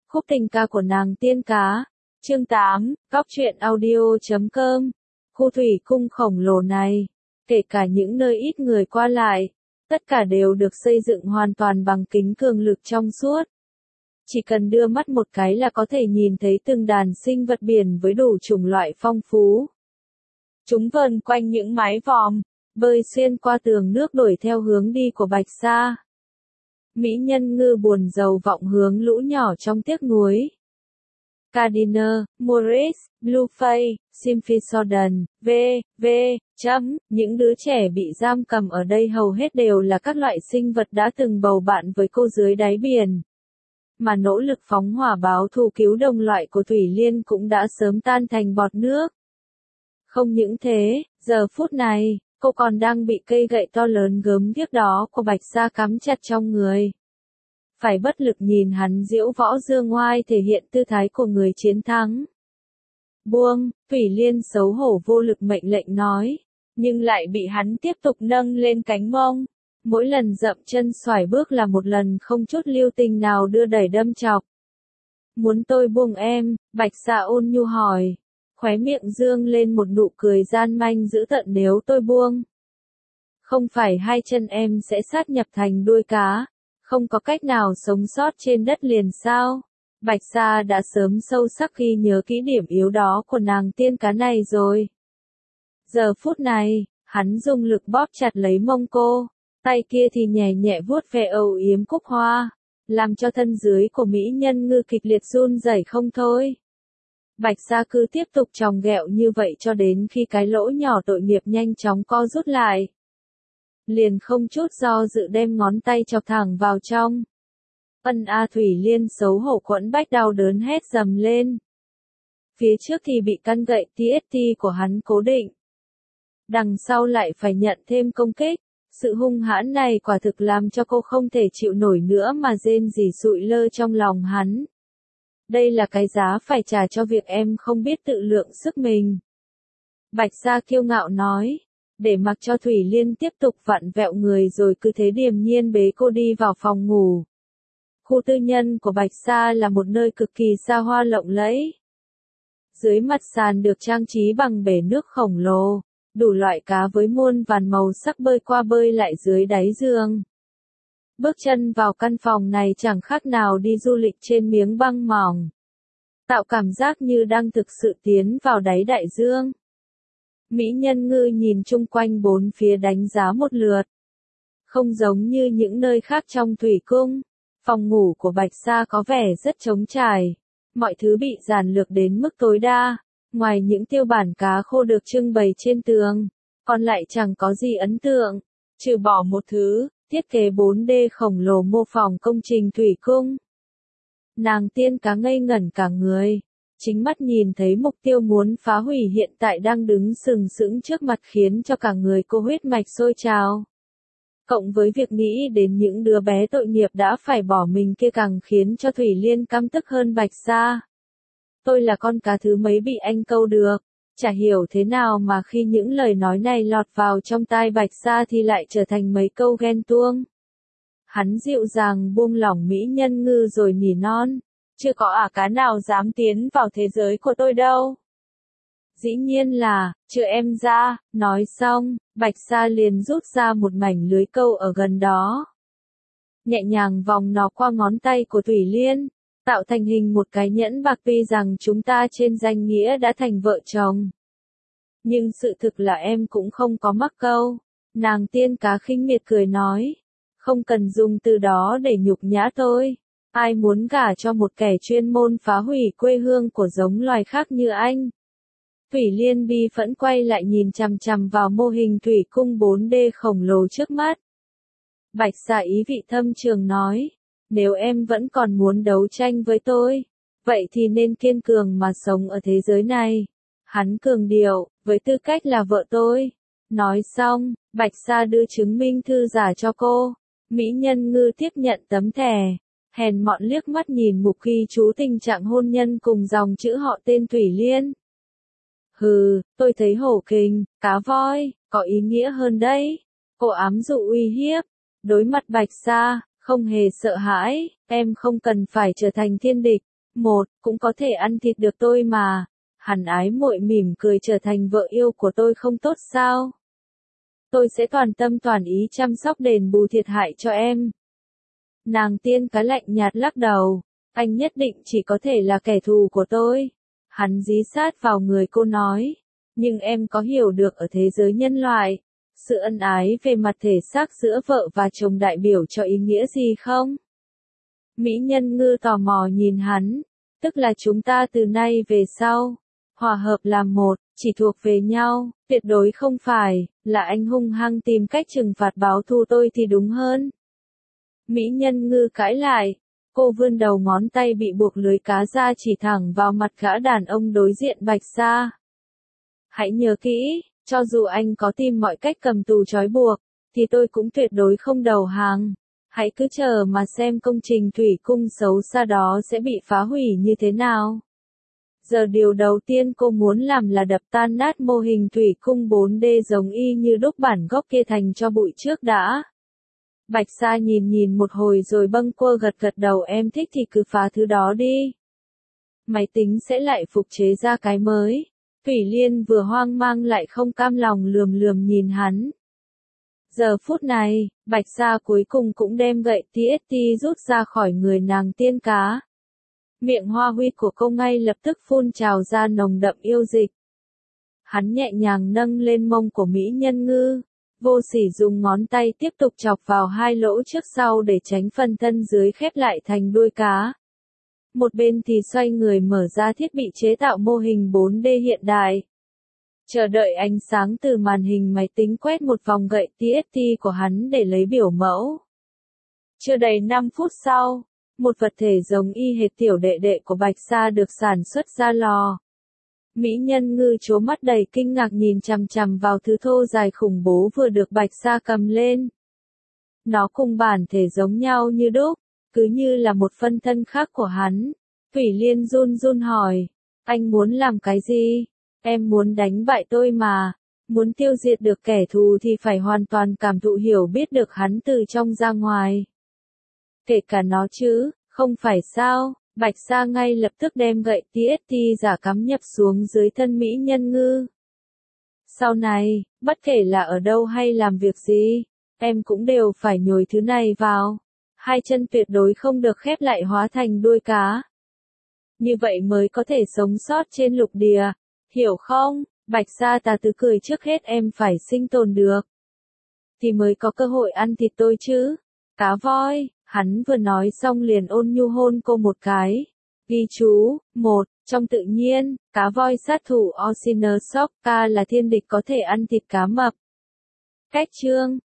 Khúc tình ca của nàng tiên cá. Chương 8, Góc truyện audio.com. Khu thủy cung khổng lồ này, kể cả những nơi ít người qua lại, tất cả đều được xây dựng hoàn toàn bằng kính cường lực trong suốt. Chỉ cần đưa mắt một cái là có thể nhìn thấy từng đàn sinh vật biển với đủ chủng loại phong phú. Chúng vờn quanh những mái vòm, bơi xuyên qua tường nước đuổi theo hướng đi của Bạch Sa. Mỹ nhân ngư buồn rầu vọng hướng lũ nhỏ trong tiếc nuối. Gardiner, Morris, Bluefay, Simpsons, những đứa trẻ bị giam cầm ở đây hầu hết đều là các loại sinh vật đã từng bầu bạn với cô dưới đáy biển. Mà nỗ lực phóng hỏa báo thù cứu đồng loại của Thủy Liên cũng đã sớm tan thành bọt nước. Không những thế, giờ phút này, cô còn đang bị cây gậy to lớn gớm ghiếc đó của Bạch Sa cắm chặt trong người. Phải bất lực nhìn hắn diễu võ dương ngoai thể hiện tư thái của người chiến thắng. Buông, Thủy Liên xấu hổ vô lực mệnh lệnh nói, nhưng lại bị hắn tiếp tục nâng lên cánh mông. Mỗi lần dậm chân xoải bước là một lần không chút lưu tình nào đưa đẩy đâm chọc. Muốn tôi buông em? Bạch Sa ôn nhu hỏi. Khóe miệng dương lên một nụ cười gian manh dữ tợn. Nếu tôi buông, không phải hai chân em sẽ sát nhập thành đuôi cá, không có cách nào sống sót trên đất liền sao? Bạch Sa đã sớm sâu sắc ghi nhớ kỹ điểm yếu đó của nàng tiên cá này rồi. Giờ phút này, hắn dùng lực bóp chặt lấy mông cô, tay kia thì nhẹ nhẹ vuốt ve âu yếm cúc hoa, làm cho thân dưới của mỹ nhân ngư kịch liệt run rẩy không thôi. Bạch Sa cứ tiếp tục chòng ghẹo như vậy cho đến khi cái lỗ nhỏ tội nghiệp nhanh chóng co rút lại. Liền không chút do dự đem ngón tay chọc thẳng vào trong. Thủy Liên xấu hổ quẫn bách đau đớn hét dầm lên. Phía trước thì bị căn gậy TST của hắn cố định. Đằng sau lại phải nhận thêm công kích. Sự hung hãn này quả thực làm cho cô không thể chịu nổi nữa mà rên rỉ sụi lơ trong lòng hắn. Đây là cái giá phải trả cho việc em không biết tự lượng sức mình. Bạch Sa kiêu ngạo nói, để mặc cho Thủy Liên tiếp tục vặn vẹo người rồi cứ thế điềm nhiên bế cô đi vào phòng ngủ. Khu tư nhân của Bạch Sa là một nơi cực kỳ xa hoa lộng lẫy. Dưới mặt sàn được trang trí bằng bể nước khổng lồ, đủ loại cá với muôn vàn màu sắc bơi qua bơi lại dưới đáy giường. Bước chân vào căn phòng này chẳng khác nào đi du lịch trên miếng băng mỏng, tạo cảm giác như đang thực sự tiến vào đáy đại dương. Mỹ nhân ngư nhìn chung quanh bốn phía đánh giá một lượt. Không giống như những nơi khác trong thủy cung, phòng ngủ của Bạch Sa có vẻ rất trống trải. Mọi thứ bị giản lược đến mức tối đa. Ngoài những tiêu bản cá khô được trưng bày trên tường, còn lại chẳng có gì ấn tượng, trừ bỏ một thứ, thiết kế 4D khổng lồ mô phỏng công trình thủy cung. Nàng tiên cá ngây ngẩn cả người, chính mắt nhìn thấy mục tiêu muốn phá hủy hiện tại đang đứng sừng sững trước mặt khiến cho cả người cô huyết mạch sôi trào. Cộng với việc nghĩ đến những đứa bé tội nghiệp đã phải bỏ mình kia càng khiến cho Thủy Liên căm tức hơn Bạch Sa. Tôi là con cá thứ mấy bị anh câu được, chả hiểu thế nào mà khi những lời nói này lọt vào trong tai Bạch Sa thì lại trở thành mấy câu ghen tuông. Hắn dịu dàng buông lỏng mỹ nhân ngư rồi nỉ non, chưa có cá nào dám tiến vào thế giới của tôi đâu. Dĩ nhiên là, trừ em ra, nói xong, Bạch Sa liền rút ra một mảnh lưới câu ở gần đó. Nhẹ nhàng vòng nó qua ngón tay của Thủy Liên, tạo thành hình một cái nhẫn bạc tuy rằng chúng ta trên danh nghĩa đã thành vợ chồng. Nhưng sự thực là em cũng không có mắc câu. Nàng tiên cá khinh miệt cười nói, không cần dùng từ đó để nhục nhã tôi. Ai muốn gả cho một kẻ chuyên môn phá hủy quê hương của giống loài khác như anh. Thủy Liên bi phẫn quay lại nhìn chằm chằm vào mô hình thủy cung 4D khổng lồ trước mắt. Bạch Sa ý vị thâm trường nói, nếu em vẫn còn muốn đấu tranh với tôi, vậy thì nên kiên cường mà sống ở thế giới này. Hắn cường điệu, với tư cách là vợ tôi. Nói xong, Bạch Sa đưa chứng minh thư giả cho cô. Mỹ nhân ngư tiếp nhận tấm thẻ, hèn mọn liếc mắt nhìn mục ghi chú tình trạng hôn nhân cùng dòng chữ họ tên Thủy Liên. Hừ, tôi thấy hổ kình, cá voi, có ý nghĩa hơn đấy. Cô ám dụ uy hiếp, đối mặt Bạch Sa, không hề sợ hãi, em không cần phải trở thành thiên địch, Một, cũng có thể ăn thịt được tôi mà. Hắn ái muội mỉm cười, trở thành vợ yêu của tôi không tốt sao? Tôi sẽ toàn tâm toàn ý chăm sóc đền bù thiệt hại cho em. Nàng tiên cá lạnh nhạt lắc đầu. Anh nhất định chỉ có thể là kẻ thù của tôi. Hắn dí sát vào người cô nói. Nhưng em có hiểu được ở thế giới nhân loại, sự ân ái về mặt thể xác giữa vợ và chồng đại biểu cho ý nghĩa gì không? Mỹ Nhân Ngư tò mò nhìn hắn. Tức là chúng ta từ nay về sau, hòa hợp làm một, chỉ thuộc về nhau, tuyệt đối không phải, là anh hung hăng tìm cách trừng phạt báo thù tôi thì đúng hơn. Mỹ Nhân Ngư cãi lại, cô vươn đầu ngón tay bị buộc lưới cá ra chỉ thẳng vào mặt gã đàn ông đối diện Bạch Sa. Hãy nhớ kỹ, cho dù anh có tìm mọi cách cầm tù trói buộc, thì tôi cũng tuyệt đối không đầu hàng. Hãy cứ chờ mà xem công trình thủy cung xấu xa đó sẽ bị phá hủy như thế nào. Giờ điều đầu tiên cô muốn làm là đập tan nát mô hình thủy cung 4D giống y như đúc bản gốc kia thành cho bụi trước đã. Bạch Sa nhìn một hồi rồi bâng quơ gật đầu, em thích thì cứ phá thứ đó đi. Máy tính sẽ lại phục chế ra cái mới. Thủy Liên vừa hoang mang lại không cam lòng lườm nhìn hắn. Giờ phút này, Bạch Sa cuối cùng cũng đem gậy TST rút ra khỏi người nàng tiên cá. Miệng hoa huy của cô ngay lập tức phun trào ra nồng đậm yêu dịch. Hắn nhẹ nhàng nâng lên mông của Mỹ Nhân Ngư. Vô sỉ dùng ngón tay tiếp tục chọc vào hai lỗ trước sau để tránh phần thân dưới khép lại thành đuôi cá. Một bên thì xoay người mở ra thiết bị chế tạo mô hình 4D hiện đại. Chờ đợi ánh sáng từ màn hình máy tính quét một vòng gậy TST của hắn để lấy biểu mẫu. Chưa đầy 5 phút sau, một vật thể giống y hệt tiểu đệ đệ của Bạch Sa được sản xuất ra lò. Mỹ Nhân Ngư trố mắt đầy kinh ngạc nhìn chằm chằm vào thứ thô dài khủng bố vừa được Bạch Sa cầm lên. Nó cùng bản thể giống nhau như đúc, cứ như là một phân thân khác của hắn. Thủy Liên run hỏi, anh muốn làm cái gì? Em muốn đánh bại tôi mà. Muốn tiêu diệt được kẻ thù thì phải hoàn toàn cảm thụ hiểu biết được hắn từ trong ra ngoài. Kể cả nó chứ, không phải sao? Bạch Sa ngay lập tức đem gậy TST giả cắm nhập xuống dưới thân Mỹ Nhân Ngư. Sau này, bất kể là ở đâu hay làm việc gì, em cũng đều phải nhồi thứ này vào. Hai chân tuyệt đối không được khép lại hóa thành đuôi cá. Như vậy mới có thể sống sót trên lục địa. Hiểu không? Bạch Sa tà tứ cười, trước hết em phải sinh tồn được, thì mới có cơ hội ăn thịt tôi chứ. Cá voi, hắn vừa nói xong liền ôn nhu hôn cô một cái. Ghi chú, 1. Trong tự nhiên, cá voi sát thủ Oceanosauca là thiên địch có thể ăn thịt cá mập. Cách chương